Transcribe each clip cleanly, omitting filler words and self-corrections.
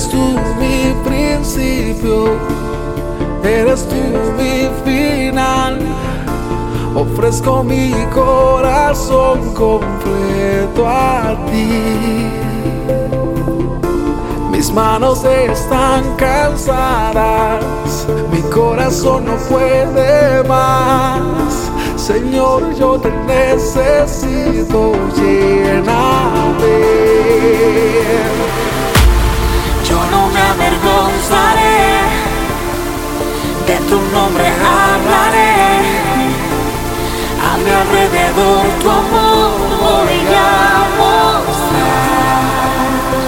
Eres tú mi principio, eres tú mi final. Ofrezco mi corazón completo a ti. Mis manos están cansadas, mi corazón no puede más. Señor, yo te necesito, lléname. Yo no me avergonzaré, de tu nombre hablaré. A mi alrededor tu amor voy a mostrar.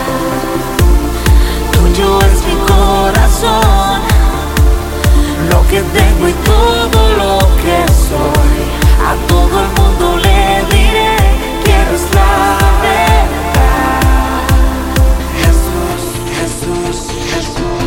Tuyo es mi corazón, lo que tengo y todo lo que soy. A todo el mundo le diré, quiero es la verdad. Jesús, Jesús, Jesús,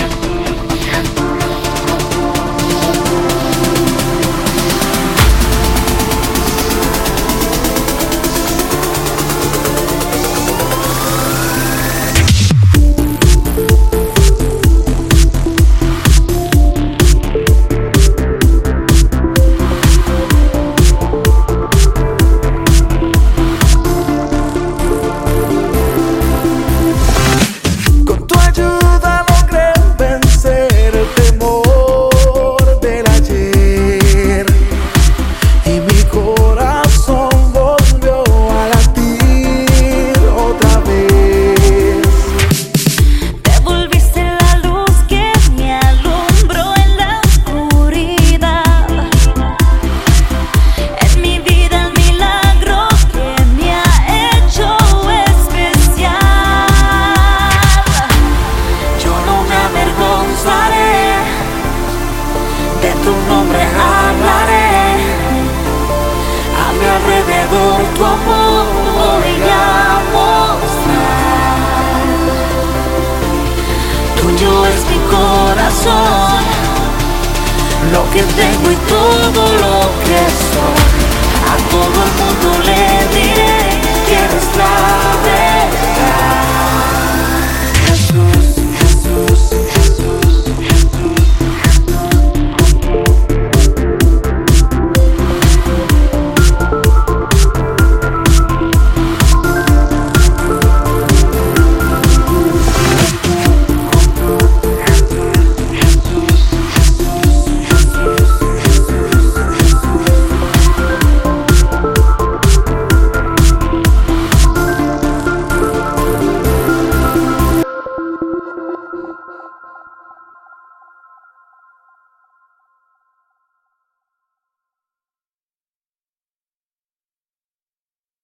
tu amor voy a mostrar. Tuyo es mi corazón, lo que tengo y todo lo que soy.